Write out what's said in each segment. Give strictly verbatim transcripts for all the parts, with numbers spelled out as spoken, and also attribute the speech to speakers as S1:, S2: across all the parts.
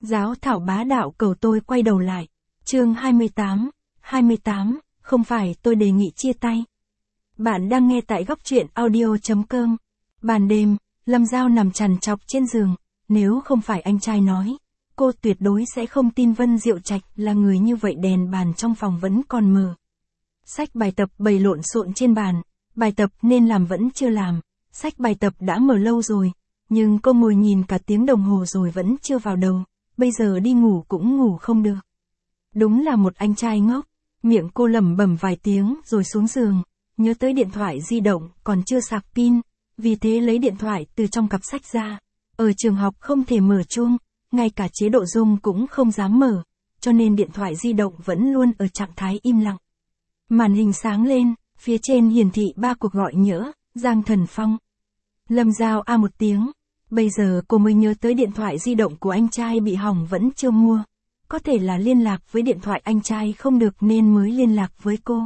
S1: Giáo thảo bá đạo cầu tôi quay đầu lại. Chương hai mươi tám, hai mươi tám, không phải tôi đề nghị chia tay. Bạn đang nghe tại góc truyện audio chấm com. Ban đêm, Lâm Giao nằm trằn trọc trên giường, nếu không phải anh trai nói, cô tuyệt đối sẽ không tin Vân Diệu Trạch là người như vậy. Đèn bàn trong phòng vẫn còn mờ. Sách bài tập bày lộn xộn trên bàn, bài tập nên làm vẫn chưa làm, sách bài tập đã mở lâu rồi, nhưng cô ngồi nhìn cả tiếng đồng hồ rồi vẫn chưa vào đầu, bây giờ đi ngủ cũng ngủ không được. Đúng là một anh trai ngốc, miệng cô lẩm bẩm vài tiếng rồi xuống giường, nhớ tới điện thoại di động còn chưa sạc pin, vì thế lấy điện thoại từ trong cặp sách ra. Ở trường học không thể mở chuông, ngay cả chế độ rung cũng không dám mở, cho nên điện thoại di động vẫn luôn ở trạng thái im lặng. Màn hình sáng lên, phía trên hiển thị ba cuộc gọi nhỡ, Giang Thần Phong. Lâm Giao a một tiếng, bây giờ cô mới nhớ tới điện thoại di động của anh trai bị hỏng vẫn chưa mua. Có thể là liên lạc với điện thoại anh trai không được nên mới liên lạc với cô.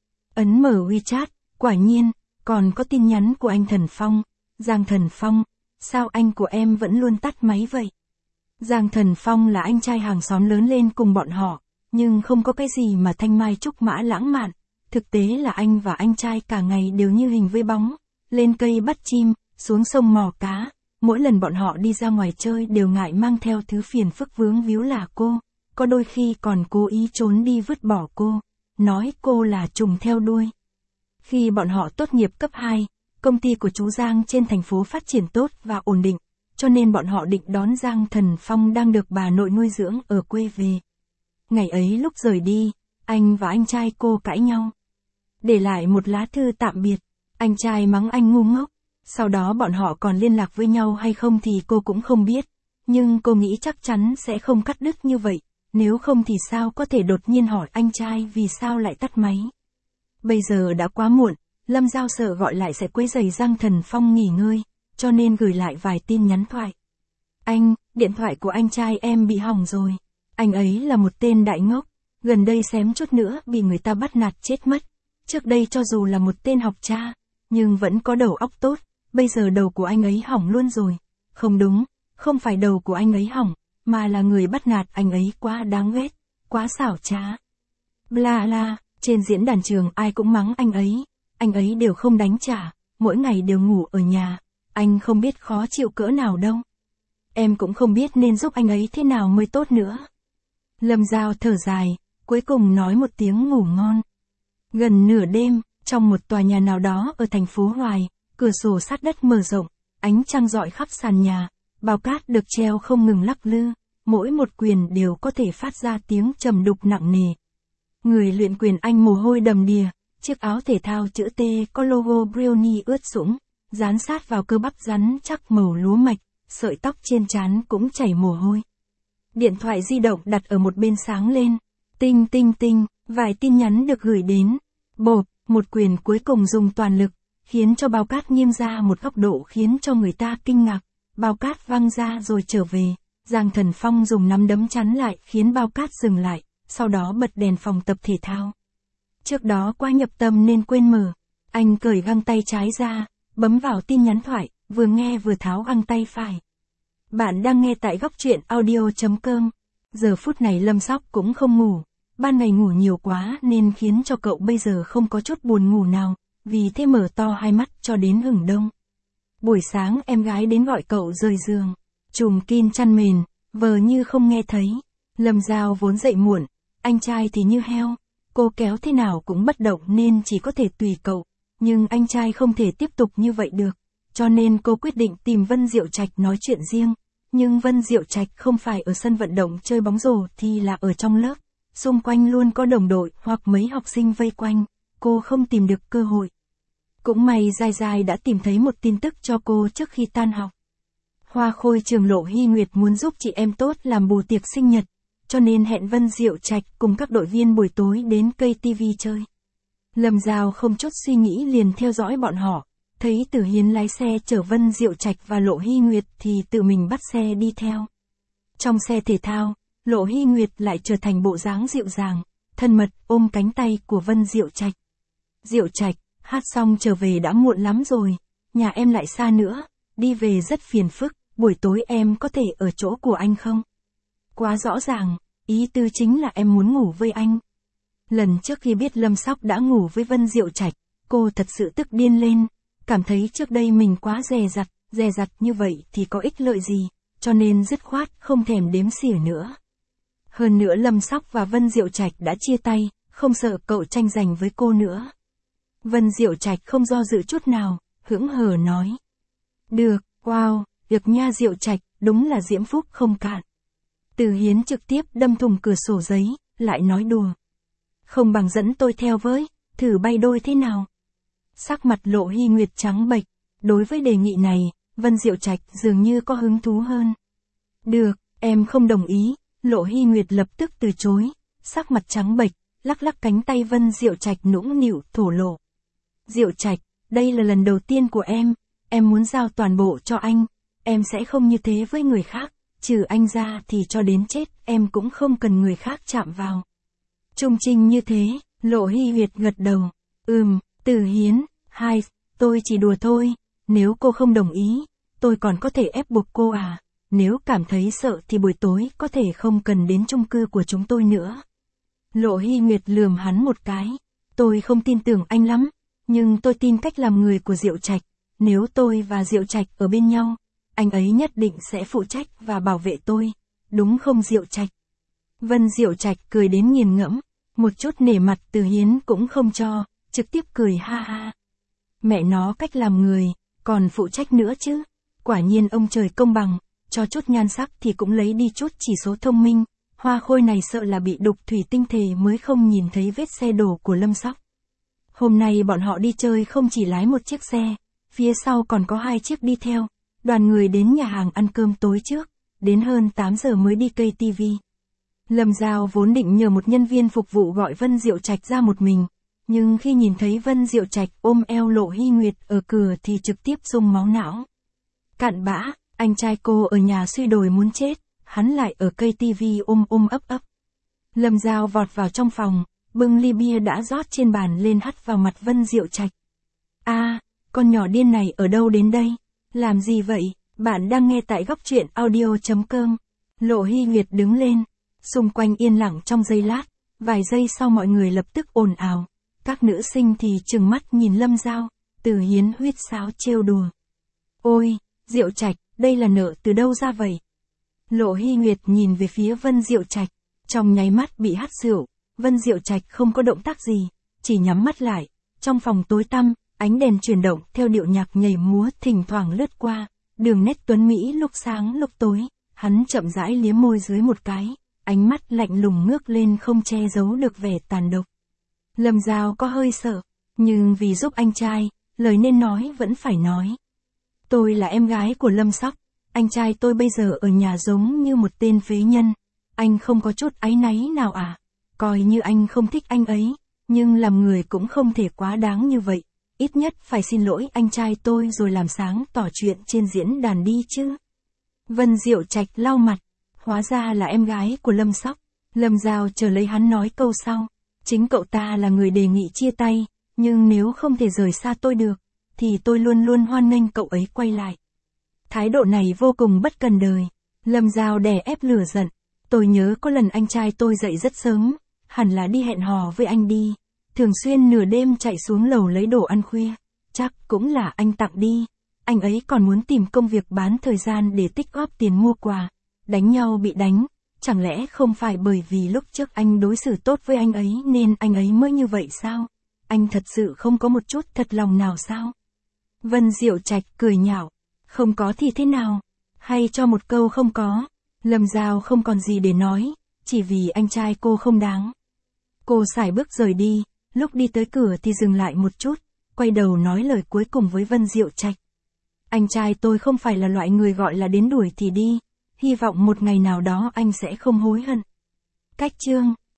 S1: Ấn mở WeChat, quả nhiên, còn có tin nhắn của anh Thần Phong. Giang Thần Phong, sao anh của em vẫn luôn tắt máy vậy? Giang Thần Phong là anh trai hàng xóm lớn lên cùng bọn họ, nhưng không có cái gì mà thanh mai trúc mã lãng mạn. Thực tế là anh và anh trai cả ngày đều như hình với bóng, lên cây bắt chim, xuống sông mò cá. Mỗi lần bọn họ đi ra ngoài chơi đều ngại mang theo thứ phiền phức vướng víu là cô, có đôi khi còn cố ý trốn đi vứt bỏ cô, nói cô là trùng theo đuôi. Khi bọn họ tốt nghiệp cấp hai, công ty của chú Giang trên thành phố phát triển tốt và ổn định, cho nên bọn họ định đón Giang Thần Phong đang được bà nội nuôi dưỡng ở quê về. Ngày ấy lúc rời đi, anh và anh trai cô cãi nhau. Để lại một lá thư tạm biệt, anh trai mắng anh ngu ngốc. Sau đó bọn họ còn liên lạc với nhau hay không thì cô cũng không biết, nhưng cô nghĩ chắc chắn sẽ không cắt đứt như vậy, nếu không thì sao có thể đột nhiên hỏi anh trai vì sao lại tắt máy. Bây giờ đã quá muộn, Lâm Giao sợ gọi lại sẽ quấy rầy Giang Thần Phong nghỉ ngơi, cho nên gửi lại vài tin nhắn thoại. Anh, điện thoại của anh trai em bị hỏng rồi. Anh ấy là một tên đại ngốc, gần đây xém chút nữa bị người ta bắt nạt chết mất. Trước đây cho dù là một tên học cha, nhưng vẫn có đầu óc tốt. Bây giờ đầu của anh ấy hỏng luôn rồi. Không đúng, không phải đầu của anh ấy hỏng, mà là người bắt nạt anh ấy quá đáng ghét, quá xảo trá. Bla la, trên diễn đàn trường ai cũng mắng anh ấy, anh ấy đều không đánh trả, mỗi ngày đều ngủ ở nhà, anh không biết khó chịu cỡ nào đâu. Em cũng không biết nên giúp anh ấy thế nào mới tốt nữa. Lâm Giao thở dài, cuối cùng nói một tiếng ngủ ngon. Gần nửa đêm, trong một tòa nhà nào đó ở thành phố Hoài, cửa sổ sát đất mở rộng, ánh trăng rọi khắp sàn nhà, bao cát được treo không ngừng lắc lư, mỗi một quyền đều có thể phát ra tiếng trầm đục nặng nề. Người luyện quyền Anh mồ hôi đầm đìa, chiếc áo thể thao chữ T có logo Brownie ướt sũng, dán sát vào cơ bắp rắn chắc màu lúa mạch, sợi tóc trên trán cũng chảy mồ hôi. Điện thoại di động đặt ở một bên sáng lên, tinh tinh tinh, vài tin nhắn được gửi đến. Bộp, một quyền cuối cùng dùng toàn lực, khiến cho bao cát nghiêng ra một góc độ khiến cho người ta kinh ngạc, bao cát văng ra rồi trở về. Giang Thần Phong dùng nắm đấm chắn lại khiến bao cát dừng lại, sau đó bật đèn phòng tập thể thao. Trước đó quá nhập tâm nên quên mở, anh cởi găng tay trái ra, bấm vào tin nhắn thoại, vừa nghe vừa tháo găng tay phải. Bạn đang nghe tại góc truyện audio chấm com. Giờ phút này Lâm Sóc cũng không ngủ, ban ngày ngủ nhiều quá nên khiến cho cậu bây giờ không có chút buồn ngủ nào, vì thế mở to hai mắt cho đến hửng đông. Buổi sáng em gái đến gọi cậu rời giường, trùm kín chăn mền, vờ như không nghe thấy. Lâm Giao vốn dậy muộn, anh trai thì như heo, cô kéo thế nào cũng bất động nên chỉ có thể tùy cậu, nhưng anh trai không thể tiếp tục như vậy được, cho nên cô quyết định tìm Vân Diệu Trạch nói chuyện riêng, nhưng Vân Diệu Trạch không phải ở sân vận động chơi bóng rổ thì là ở trong lớp, xung quanh luôn có đồng đội hoặc mấy học sinh vây quanh, cô không tìm được cơ hội. Cũng may Giai Giai đã tìm thấy một tin tức cho cô trước khi tan học. Hoa khôi trường Lộ Hy Nguyệt muốn giúp chị em tốt làm bù tiệc sinh nhật, cho nên hẹn Vân Diệu Trạch cùng các đội viên buổi tối đến cây ti vi chơi. Lâm Giao không chút suy nghĩ liền theo dõi bọn họ, thấy Tử Hiến lái xe chở Vân Diệu Trạch và Lộ Hy Nguyệt thì tự mình bắt xe đi theo. Trong xe thể thao, Lộ Hy Nguyệt lại trở thành bộ dáng dịu dàng, thân mật ôm cánh tay của Vân Diệu Trạch. Diệu Trạch, hát xong trở về đã muộn lắm rồi, nhà em lại xa nữa, đi về rất phiền phức, buổi tối em có thể ở chỗ của anh không? Quá rõ ràng, ý tư chính là em muốn ngủ với anh. Lần trước khi biết Lâm Sóc đã ngủ với Vân Diệu Trạch, cô thật sự tức điên lên, cảm thấy trước đây mình quá dè dặt, dè dặt như vậy thì có ích lợi gì, cho nên dứt khoát không thèm đếm xỉa nữa. Hơn nữa Lâm Sóc và Vân Diệu Trạch đã chia tay, không sợ cậu tranh giành với cô nữa. Vân Diệu Trạch không do dự chút nào, hững hờ nói. Được, wow, được nha Diệu Trạch, đúng là diễm phúc không cạn. Từ Hiến trực tiếp đâm thủng cửa sổ giấy, lại nói đùa. Không bằng dẫn tôi theo với, thử bay đôi thế nào. Sắc mặt Lộ Hy Nguyệt trắng bệch, đối với đề nghị này, Vân Diệu Trạch dường như có hứng thú hơn. Được, em không đồng ý, Lộ Hy Nguyệt lập tức từ chối, sắc mặt trắng bệch, lắc lắc cánh tay Vân Diệu Trạch nũng nịu thổ lộ. Diệu Trạch, đây là lần đầu tiên của em, em muốn giao toàn bộ cho anh, em sẽ không như thế với người khác, trừ anh ra thì cho đến chết em cũng không cần người khác chạm vào. Trung trinh như thế, Lộ Hy Nguyệt gật đầu, ừm, Từ Hiến, hai, tôi chỉ đùa thôi, nếu cô không đồng ý, tôi còn có thể ép buộc cô à, nếu cảm thấy sợ thì buổi tối có thể không cần đến chung cư của chúng tôi nữa. Lộ Hy Nguyệt lườm hắn một cái, tôi không tin tưởng anh lắm, nhưng tôi tin cách làm người của Diệu Trạch, nếu tôi và Diệu Trạch ở bên nhau, anh ấy nhất định sẽ phụ trách và bảo vệ tôi, đúng không Diệu Trạch? Vân Diệu Trạch cười đến nghiền ngẫm, một chút nể mặt Từ Hiến cũng không cho, trực tiếp cười ha ha. Mẹ nó cách làm người, còn phụ trách nữa chứ, quả nhiên ông trời công bằng, cho chút nhan sắc thì cũng lấy đi chút chỉ số thông minh, Hoa Khôi này sợ là bị đục thủy tinh thể mới không nhìn thấy vết xe đổ của Lâm Sóc. Hôm nay bọn họ đi chơi không chỉ lái một chiếc xe, phía sau còn có hai chiếc đi theo, đoàn người đến nhà hàng ăn cơm tối trước, đến hơn tám giờ mới đi cây ti vi. Lâm Giao vốn định nhờ một nhân viên phục vụ gọi Vân Diệu Trạch ra một mình, nhưng khi nhìn thấy Vân Diệu Trạch ôm eo Lộ Hy Nguyệt ở cửa thì trực tiếp rung máu não. Cặn bã, anh trai cô ở nhà suy đồi muốn chết, hắn lại ở cây ti vi ôm ôm ấp ấp. Lâm Giao vọt vào trong phòng, bưng ly bia đã rót trên bàn lên hắt vào mặt Vân Diệu Trạch. A, à, con nhỏ điên này ở đâu đến đây? Làm gì vậy? Bạn đang nghe tại góc truyện audio chấm com. Lộ Hy Nguyệt đứng lên, xung quanh yên lặng trong giây lát, vài giây sau mọi người lập tức ồn ào. Các nữ sinh thì trừng mắt nhìn Lâm Giao, Từ Hiến huýt sáo trêu đùa. Ôi, Diệu Trạch, đây là nợ từ đâu ra vậy? Lộ Hy Nguyệt nhìn về phía Vân Diệu Trạch, trong nháy mắt bị hắt rượu, Vân Diệu Trạch không có động tác gì, chỉ nhắm mắt lại, trong phòng tối tăm, ánh đèn chuyển động theo điệu nhạc nhảy múa thỉnh thoảng lướt qua, đường nét tuấn Mỹ lúc sáng lúc tối, hắn chậm rãi liếm môi dưới một cái, ánh mắt lạnh lùng ngước lên không che giấu được vẻ tàn độc. Lâm Giao có hơi sợ, nhưng vì giúp anh trai, lời nên nói vẫn phải nói. Tôi là em gái của Lâm Sóc, anh trai tôi bây giờ ở nhà giống như một tên phế nhân, anh không có chút áy náy nào à? Coi như anh không thích anh ấy, nhưng làm người cũng không thể quá đáng như vậy, ít nhất phải xin lỗi anh trai tôi rồi làm sáng tỏ chuyện trên diễn đàn đi chứ. Vân Diệu Trạch lau mặt, hóa ra là em gái của Lâm Sóc. Lâm Giao chờ lấy hắn nói câu sau, chính cậu ta là người đề nghị chia tay, nhưng nếu không thể rời xa tôi được, thì tôi luôn luôn hoan nghênh cậu ấy quay lại. Thái độ này vô cùng bất cần đời. Lâm Giao đè ép lửa giận, tôi nhớ có lần anh trai tôi dậy rất sớm, hẳn là đi hẹn hò với anh đi, thường xuyên nửa đêm chạy xuống lầu lấy đồ ăn khuya, chắc cũng là anh tặng đi, anh ấy còn muốn tìm công việc bán thời gian để tích góp tiền mua quà, đánh nhau bị đánh, chẳng lẽ không phải bởi vì lúc trước anh đối xử tốt với anh ấy nên anh ấy mới như vậy sao? Anh thật sự không có một chút thật lòng nào sao? Vân Diệu Trạch cười nhạo, không có thì thế nào? Hay cho một câu không có? Lâm Giao không còn gì để nói, chỉ vì anh trai cô không đáng. Cô sải bước rời đi, lúc đi tới cửa thì dừng lại một chút, quay đầu nói lời cuối cùng với Vân Diệu Trạch. Anh trai tôi không phải là loại người gọi là đến đuổi thì đi, hy vọng một ngày nào đó anh sẽ không hối hận. Cách chương